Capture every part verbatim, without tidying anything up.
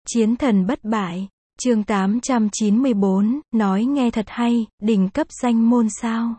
Chiến thần bất bại, chương tám trăm chín mươi bốn, nói nghe thật hay, đỉnh cấp danh môn sao?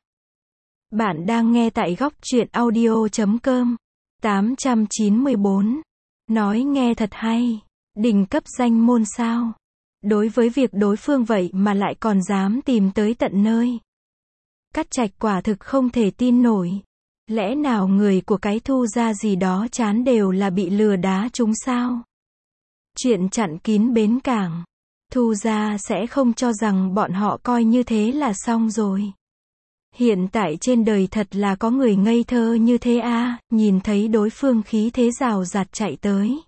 Bạn đang nghe tại góc truyện audio chấm com. tám trăm chín mươi bốn. Nói nghe thật hay, đỉnh cấp danh môn sao? Đối với việc đối phương vậy mà lại còn dám tìm tới tận nơi. Cát Trạch quả thực không thể tin nổi. Lẽ nào người của cái Thu gia gì đó chán đều là bị lừa đá chúng sao? Chuyện chặn kín bến cảng. Thu gia sẽ không cho rằng bọn họ coi như thế là xong rồi. Hiện tại trên đời thật là có người ngây thơ như thế à, nhìn thấy đối phương khí thế rào rạt chạy tới.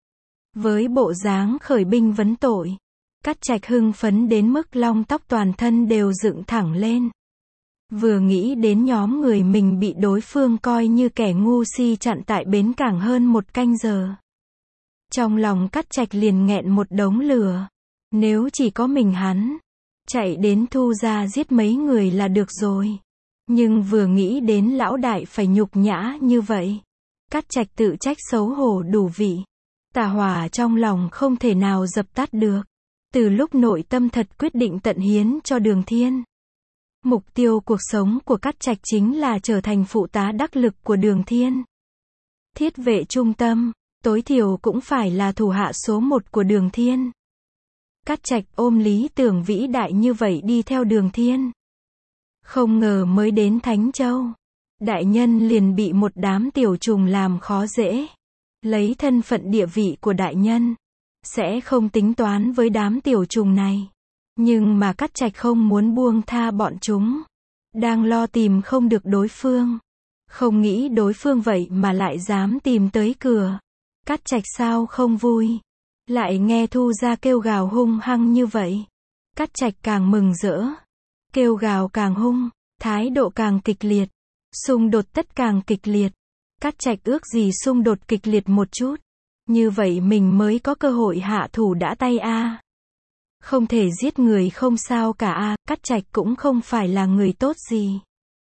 Với bộ dáng khởi binh vấn tội, Cát Trạch hưng phấn đến mức lông tóc toàn thân đều dựng thẳng lên. Vừa nghĩ đến nhóm người mình bị đối phương coi như kẻ ngu si chặn tại bến cảng hơn một canh giờ. Trong lòng Cát Trạch liền nghẹn một đống lửa. Nếu chỉ có mình hắn, chạy đến Thu gia giết mấy người là được rồi. Nhưng vừa nghĩ đến lão đại phải nhục nhã như vậy, Cát Trạch tự trách xấu hổ đủ vị. Tà hỏa trong lòng không thể nào dập tắt được. Từ lúc nội tâm thật quyết định tận hiến cho Đường Thiên. Mục tiêu cuộc sống của Cát Trạch chính là trở thành phụ tá đắc lực của Đường Thiên. Thiết vệ trung tâm, tối thiểu cũng phải là thủ hạ số một của Đường Thiên. Cát Trạch ôm lý tưởng vĩ đại như vậy đi theo Đường Thiên. Không ngờ mới đến Thánh Châu, đại nhân liền bị một đám tiểu trùng làm khó dễ. Lấy thân phận địa vị của đại nhân, sẽ không tính toán với đám tiểu trùng này. Nhưng mà Cát Trạch không muốn buông tha bọn chúng. Đang lo tìm không được đối phương. Không nghĩ đối phương vậy mà lại dám tìm tới cửa. Cát Trạch sao không vui. Lại nghe Thu gia kêu gào hung hăng như vậy. Cát Trạch càng mừng rỡ. Kêu gào càng hung, thái độ càng kịch liệt. Xung đột tất càng kịch liệt. Cát Trạch ước gì xung đột kịch liệt một chút. Như vậy mình mới có cơ hội hạ thủ đã tay a. Không thể giết người không sao cả a, Cát Trạch cũng không phải là người tốt gì.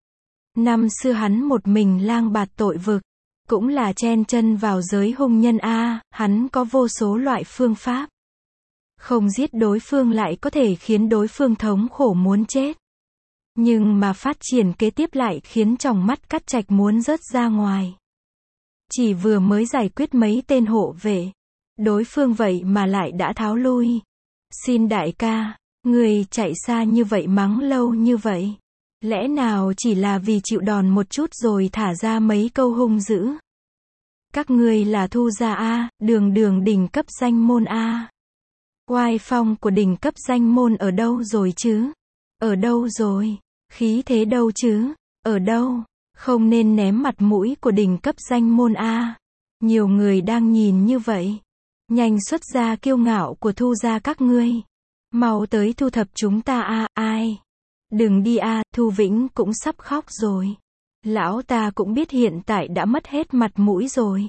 Năm xưa hắn một mình lang bạt tội vực, cũng là chen chân vào giới hung nhân a, hắn có vô số loại phương pháp. Không giết đối phương lại có thể khiến đối phương thống khổ muốn chết. Nhưng mà phát triển kế tiếp lại khiến trong mắt Cát Trạch muốn rớt ra ngoài. Chỉ vừa mới giải quyết mấy tên hộ vệ, đối phương vậy mà lại đã tháo lui. Xin đại ca, người chạy xa như vậy mắng lâu như vậy. Lẽ nào chỉ là vì chịu đòn một chút rồi thả ra mấy câu hung dữ? Các ngươi là Thu gia a, đường đường đỉnh cấp danh môn a. Oai phong của đỉnh cấp danh môn ở đâu rồi chứ? Ở đâu rồi? Khí thế đâu chứ? Ở đâu? Không nên ném mặt mũi của đỉnh cấp danh môn a. Nhiều người đang nhìn như vậy. Nhanh xuất ra kiêu ngạo của Thu gia các ngươi. Mau tới thu thập chúng ta a, ai? Đừng đi a, Thu Vĩnh cũng sắp khóc rồi. Lão ta cũng biết hiện tại đã mất hết mặt mũi rồi.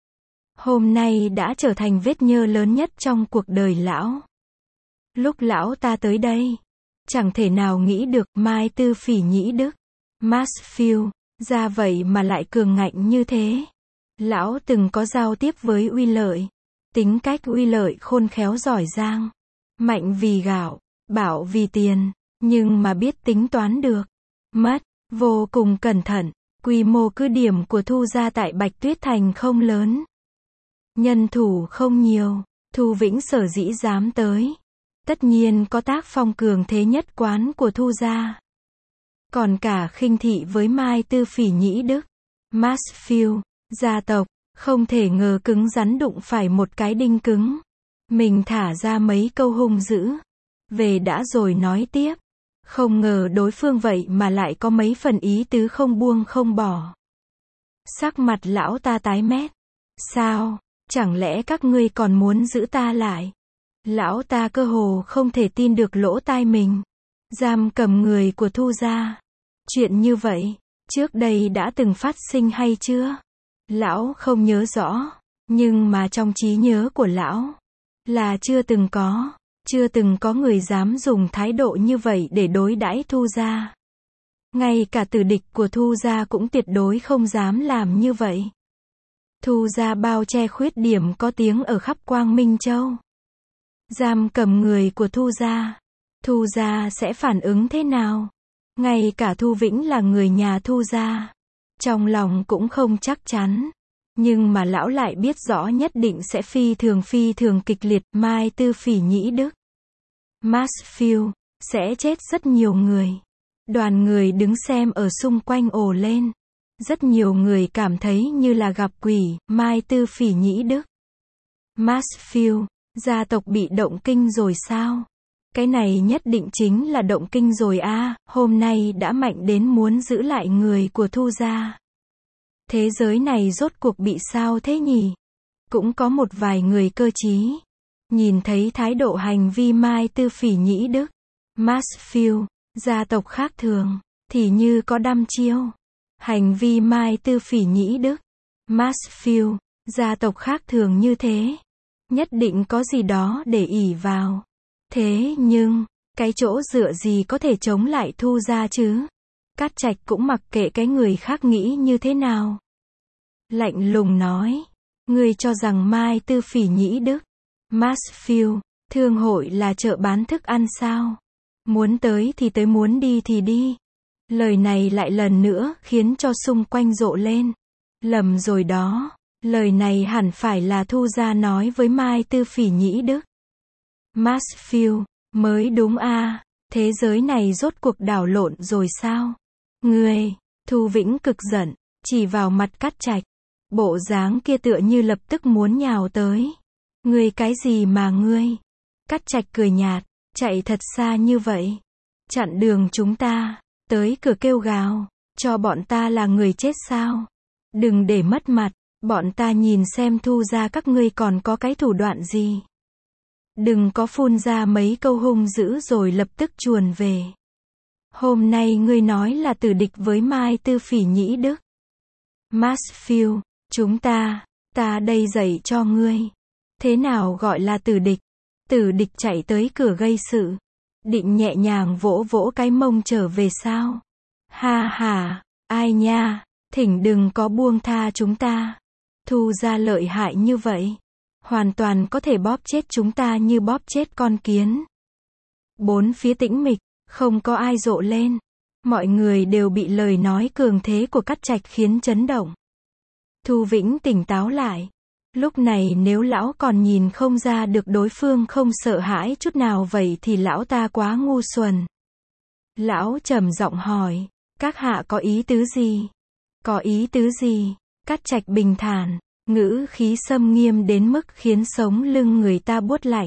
Hôm nay đã trở thành vết nhơ lớn nhất trong cuộc đời lão. Lúc lão ta tới đây, chẳng thể nào nghĩ được Mai Tư Phỉ Nhĩ Đức, Mansfield, ra vậy mà lại cường ngạnh như thế. Lão từng có giao tiếp với Uy Lợi. Tính cách Uy Lợi khôn khéo giỏi giang. Mạnh vì gạo, bảo vì tiền, nhưng mà biết tính toán được. Mất, vô cùng cẩn thận. Quy mô cứ điểm của Thu gia tại Bạch Tuyết Thành không lớn. Nhân thủ không nhiều. Thu Vĩnh sở dĩ dám tới. Tất nhiên có tác phong cường thế nhất quán của Thu gia. Còn cả khinh thị với Mai Tư Phỉ Nhĩ Đức, Mansfield, gia tộc. Không thể ngờ cứng rắn đụng phải một cái đinh cứng. Mình thả ra mấy câu hung dữ. Về đã rồi nói tiếp. Không ngờ đối phương vậy mà lại có mấy phần ý tứ không buông không bỏ. Sắc mặt lão ta tái mét. Sao? Chẳng lẽ các ngươi còn muốn giữ ta lại? Lão ta cơ hồ không thể tin được lỗ tai mình. Giam cầm người của Thu gia. Chuyện như vậy, trước đây đã từng phát sinh hay chưa? Lão không nhớ rõ, nhưng mà trong trí nhớ của lão, là chưa từng có, chưa từng có người dám dùng thái độ như vậy để đối đãi Thu gia. Ngay cả tử địch của Thu gia cũng tuyệt đối không dám làm như vậy. Thu gia bao che khuyết điểm có tiếng ở khắp Quang Minh Châu. giam cầm người của Thu gia. Thu gia sẽ phản ứng thế nào? Ngay cả Thu Vĩnh là người nhà Thu gia, trong lòng cũng không chắc chắn. Nhưng mà lão lại biết rõ nhất định sẽ phi thường phi thường kịch liệt. Mai Tư Phỉ Nhĩ Đức, Mansfield, sẽ chết rất nhiều người. Đoàn người đứng xem ở xung quanh ồ lên. Rất nhiều người cảm thấy như là gặp quỷ. Mai Tư Phỉ Nhĩ Đức, Mansfield, gia tộc bị động kinh rồi sao? Cái này nhất định chính là động kinh rồi a, à, hôm nay đã mạnh đến muốn giữ lại người của Thu gia. Thế giới này rốt cuộc bị sao thế nhỉ? Cũng có một vài người cơ trí. Nhìn thấy thái độ hành vi Mai Tư Phỉ Nhĩ Đức, Mansfield, gia tộc khác thường, thì như có đăm chiêu. Hành vi Mai Tư Phỉ Nhĩ Đức, Mansfield, gia tộc khác thường như thế. Nhất định có gì đó để ỷ vào. Thế nhưng, cái chỗ dựa gì có thể chống lại Thu gia chứ? Cát Trạch cũng mặc kệ cái người khác nghĩ như thế nào. Lạnh lùng nói, ngươi cho rằng Mai Tư Phỉ Nhĩ Đức, Mansfield, thương hội là chợ bán thức ăn sao? Muốn tới thì tới, muốn đi thì đi. Lời này lại lần nữa khiến cho xung quanh rộ lên. Lầm rồi đó, lời này hẳn phải là Thu gia nói với Mai Tư Phỉ Nhĩ Đức, Mansfield, mới đúng a, à, thế giới này rốt cuộc đảo lộn rồi sao? Ngươi, Thu Vĩnh cực giận, chỉ vào mặt Cát Trạch, bộ dáng kia tựa như lập tức muốn nhào tới. Ngươi cái gì mà ngươi? Cát Trạch cười nhạt, chạy thật xa như vậy, chặn đường chúng ta, tới cửa kêu gào, cho bọn ta là người chết sao? Đừng để mất mặt, bọn ta nhìn xem Thu gia các ngươi còn có cái thủ đoạn gì. Đừng có phun ra mấy câu hung dữ rồi lập tức chuồn về. Hôm nay ngươi nói là tử địch với Mai Tư Phỉ Nhĩ Đức, Mansfield, chúng ta, ta đây dạy cho ngươi. Thế nào gọi là tử địch? Tử địch chạy tới cửa gây sự, định nhẹ nhàng vỗ vỗ cái mông trở về sao? Ha ha, ai nha, thỉnh đừng có buông tha chúng ta. Thu gia lợi hại như vậy, hoàn toàn có thể bóp chết chúng ta như bóp chết con kiến. Bốn phía tĩnh mịch, không có ai rộ lên. Mọi người đều bị lời nói cường thế của Cát Trạch khiến chấn động. Thu Vĩnh tỉnh táo lại. Lúc này nếu lão còn nhìn không ra được đối phương không sợ hãi chút nào vậy thì lão ta quá ngu xuẩn. Lão trầm giọng hỏi, các hạ có ý tứ gì? Có ý tứ gì? Cát Trạch bình thản, ngữ khí xâm nghiêm đến mức khiến sống lưng người ta buốt lạnh.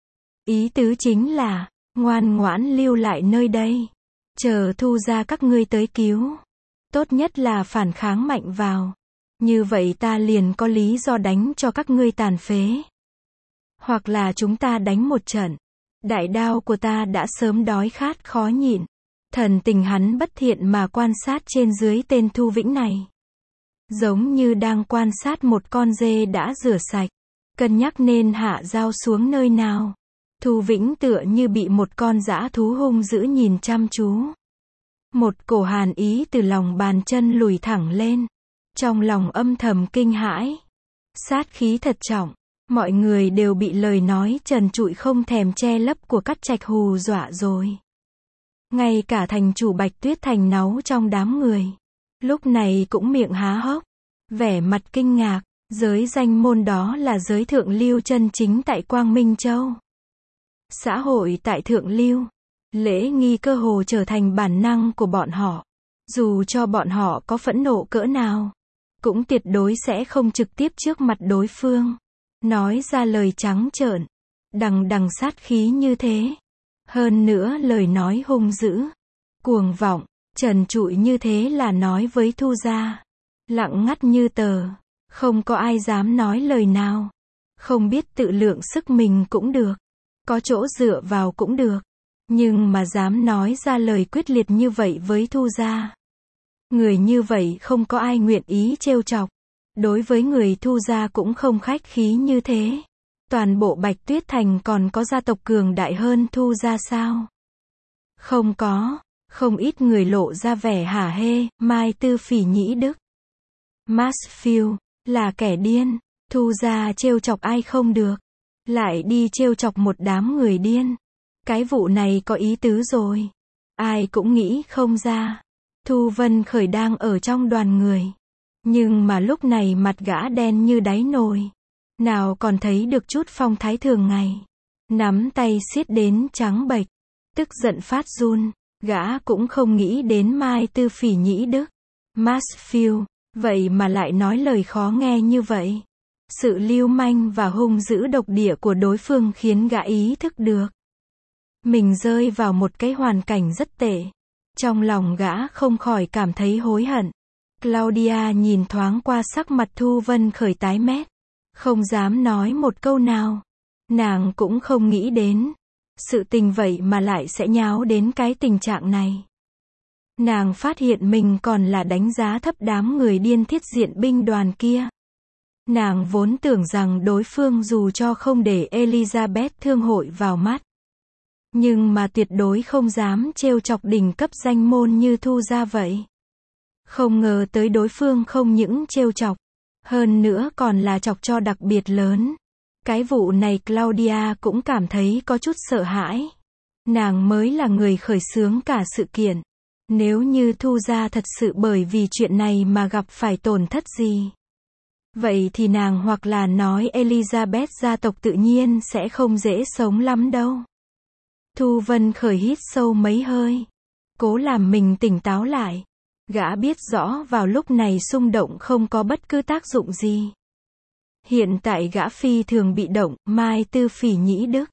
Ý tứ chính là, ngoan ngoãn lưu lại nơi đây, chờ Thu gia các ngươi tới cứu. Tốt nhất là phản kháng mạnh vào. Như vậy ta liền có lý do đánh cho các ngươi tàn phế. Hoặc là chúng ta đánh một trận. Đại đao của ta đã sớm đói khát khó nhịn. Thần tình hắn bất thiện mà quan sát trên dưới tên Thu Vĩnh này. Giống như đang quan sát một con dê đã rửa sạch. Cân nhắc nên hạ dao xuống nơi nào. Thu Vĩnh tựa như bị một con dã thú hung dữ nhìn chăm chú. Một cổ hàn ý từ lòng bàn chân lùi thẳng lên. Trong lòng âm thầm kinh hãi. Sát khí thật trọng. Mọi người đều bị lời nói trần trụi không thèm che lấp của Cát Trạch hù dọa rồi. Ngay cả thành chủ Bạch Tuyết Thành náu trong đám người. Lúc này cũng miệng há hốc. Vẻ mặt kinh ngạc. Giới danh môn đó là giới thượng lưu chân chính tại Quang Minh Châu. Xã hội tại thượng lưu. Lễ nghi cơ hồ trở thành bản năng của bọn họ. Dù cho bọn họ có phẫn nộ cỡ nào, cũng tuyệt đối sẽ không trực tiếp trước mặt đối phương nói ra lời trắng trợn, đằng đằng sát khí như thế. Hơn nữa lời nói hung dữ, cuồng vọng, trần trụi như thế là nói với Thu gia. Lặng ngắt như tờ, không có ai dám nói lời nào. Không biết tự lượng sức mình cũng được, có chỗ dựa vào cũng được, nhưng mà dám nói ra lời quyết liệt như vậy với Thu gia. Người như vậy không có ai nguyện ý trêu chọc. Đối với người Thu gia cũng không khách khí như thế. Toàn bộ Bạch Tuyết Thành còn có gia tộc cường đại hơn Thu gia sao? Không có. Không ít người lộ ra vẻ hả hê. Mai Tư Phỉ Nhĩ Đức, Mansfield, là kẻ điên. Thu gia trêu chọc ai không được. lại đi trêu chọc một đám người điên. Cái vụ này có ý tứ rồi. Ai cũng nghĩ không ra. Thu Vân Khởi đang ở trong đoàn người. Nhưng mà lúc này mặt gã đen như đáy nồi. Nào còn thấy được chút phong thái thường ngày. Nắm tay siết đến trắng bệch. Tức giận phát run. Gã cũng không nghĩ đến Mai Tư Phỉ Nhĩ Đức. Mansfield, vậy mà lại nói lời khó nghe như vậy. Sự lưu manh và hung dữ độc địa của đối phương khiến gã ý thức được. Mình rơi vào một cái hoàn cảnh rất tệ. Trong lòng gã không khỏi cảm thấy hối hận. Claudia nhìn thoáng qua sắc mặt Thu Vân Khởi tái mét. Không dám nói một câu nào. Nàng cũng không nghĩ đến. Sự tình vậy mà lại sẽ nháo đến cái tình trạng này. Nàng phát hiện mình còn là đánh giá thấp đám người điên thiết diện binh đoàn kia. Nàng vốn tưởng rằng đối phương dù cho không để Elizabeth thương hội vào mắt. Nhưng mà tuyệt đối không dám trêu chọc đỉnh cấp danh môn như Thu gia vậy. Không ngờ tới đối phương không những trêu chọc. Hơn nữa còn là chọc cho đặc biệt lớn. Cái vụ này Claudia cũng cảm thấy có chút sợ hãi. Nàng mới là người khởi xướng cả sự kiện. Nếu như Thu gia thật sự bởi vì chuyện này mà gặp phải tổn thất gì. Vậy thì nàng hoặc là nói Elizabeth gia tộc tự nhiên sẽ không dễ sống lắm đâu. Thu Vân Khởi hít sâu mấy hơi. Cố làm mình tỉnh táo lại. Gã biết rõ vào lúc này xung động không có bất cứ tác dụng gì. Hiện tại gã phi thường bị động, Mai Tư Phỉ Nhĩ Đức.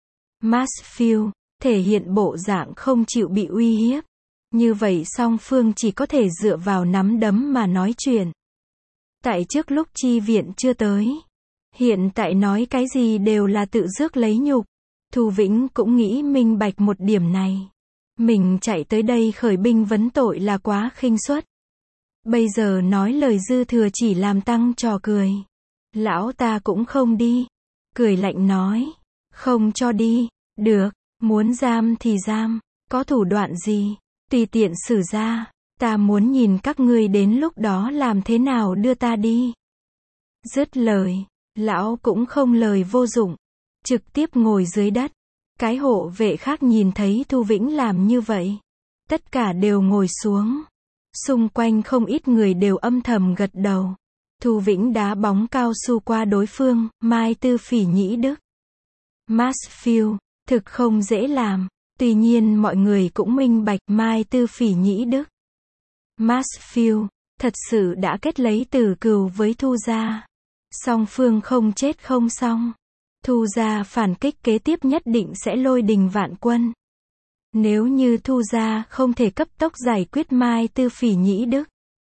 Mansfield, thể hiện bộ dạng không chịu bị uy hiếp. Như vậy song phương chỉ có thể dựa vào nắm đấm mà nói chuyện. Tại trước lúc chi viện chưa tới. Hiện tại nói cái gì đều là tự rước lấy nhục. Thu Vĩnh cũng nghĩ minh bạch một điểm này. Mình chạy tới đây khởi binh vấn tội là quá khinh suất. Bây giờ nói lời dư thừa chỉ làm tăng trò cười. Lão ta cũng không đi. Cười lạnh nói. Không cho đi. Được. Muốn giam thì giam. Có thủ đoạn gì? Tùy tiện xử ra. Ta muốn nhìn các ngươi đến lúc đó làm thế nào đưa ta đi. Dứt lời. Lão cũng không lời vô dụng. Trực tiếp ngồi dưới đất. Cái hộ vệ khác nhìn thấy Thu Vĩnh làm như vậy. Tất cả đều ngồi xuống. Xung quanh không ít người đều âm thầm gật đầu. Thu Vĩnh đá bóng cao su qua đối phương, Mai Tư Phỉ Nhĩ Đức. Mansfield, thực không dễ làm. Tuy nhiên mọi người cũng minh bạch Mai Tư Phỉ Nhĩ Đức. Mansfield, thật sự đã kết lấy tử cừu với Thu gia. Song phương không chết không xong. Thu gia phản kích kế tiếp nhất định sẽ lôi đình vạn quân. Nếu như Thu gia không thể cấp tốc giải quyết Mai Tư Phỉ Nhĩ Đức.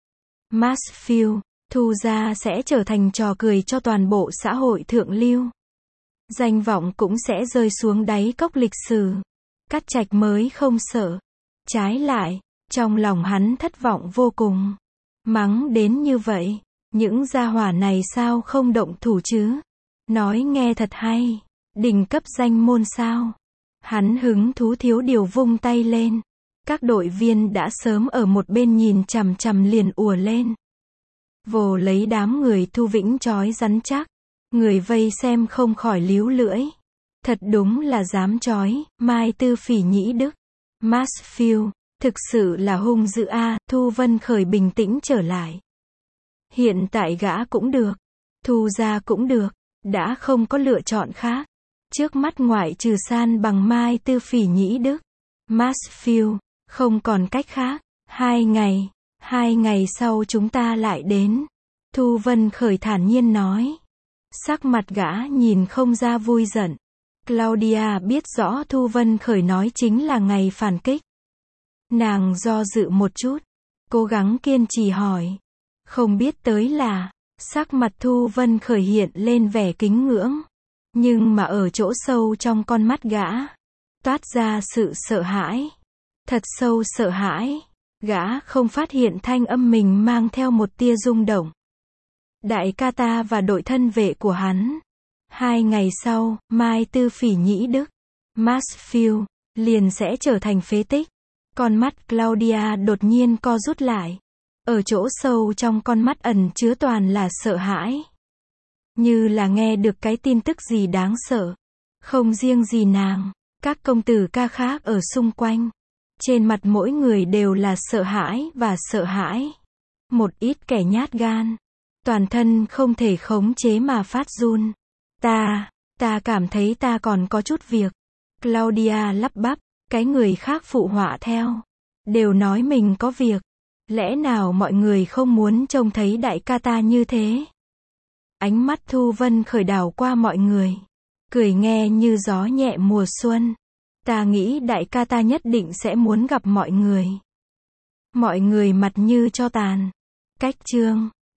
Mansfield, Thu gia sẽ trở thành trò cười cho toàn bộ xã hội thượng lưu. Danh vọng cũng sẽ rơi xuống đáy cốc lịch sử. Cát Trạch mới không sợ. Trái lại, trong lòng hắn thất vọng vô cùng. Mắng đến như vậy, những gia hỏa này sao không động thủ chứ? Nói nghe thật hay. Đỉnh cấp danh môn sao? Hắn hứng thú thiếu điều vung tay lên. Các đội viên đã sớm ở một bên nhìn chằm chằm liền ùa lên. Vồ lấy đám người Thu Vĩnh trói rắn chắc. Người vây xem không khỏi líu lưỡi. Thật đúng là dám trói, Mai Tư Phỉ Nhĩ Đức. Mansfield, thực sự là hung dữ a. À, Thu Vân Khởi bình tĩnh trở lại. Hiện tại gã cũng được. Thu gia cũng được. Đã không có lựa chọn khác. Trước mắt ngoại trừ san bằng Mai Tư Phỉ Nhĩ Đức. Mansfield, không còn cách khác. Hai ngày. Hai ngày sau chúng ta lại đến. Thu Vân Khởi thản nhiên nói. Sắc mặt gã nhìn không ra vui giận. Claudia biết rõ Thu Vân Khởi nói chính là ngày phản kích. Nàng do dự một chút. Cố gắng kiên trì hỏi. Không biết tới là. Sắc mặt Thu Vân Khởi hiện lên vẻ kính ngưỡng. Nhưng mà ở chỗ sâu trong con mắt gã. Toát ra sự sợ hãi. Thật sâu sợ hãi. Gã không phát hiện thanh âm mình mang theo một tia rung động. Đại ca ta và đội thân vệ của hắn. Hai ngày sau, Mai Tư Phỉ Nhĩ Đức. Mansfield, liền sẽ trở thành phế tích. Con mắt Claudia đột nhiên co rút lại. Ở chỗ sâu trong con mắt ẩn chứa toàn là sợ hãi. như là nghe được cái tin tức gì đáng sợ. Không riêng gì nàng, các công tử ca khác ở xung quanh. Trên mặt mỗi người đều là sợ hãi và sợ hãi. Một ít kẻ nhát gan. Toàn thân không thể khống chế mà phát run. Ta, ta cảm thấy ta còn có chút việc. Claudia lắp bắp, cái người khác phụ họa theo. Đều nói mình có việc. Lẽ nào mọi người không muốn trông thấy đại ca ta như thế? Ánh mắt Thu Vân khởi đảo qua mọi người. Cười nghe như gió nhẹ mùa xuân. Ta nghĩ đại ca ta nhất định sẽ muốn gặp mọi người. Mọi người mặt như tro tàn. Cách chương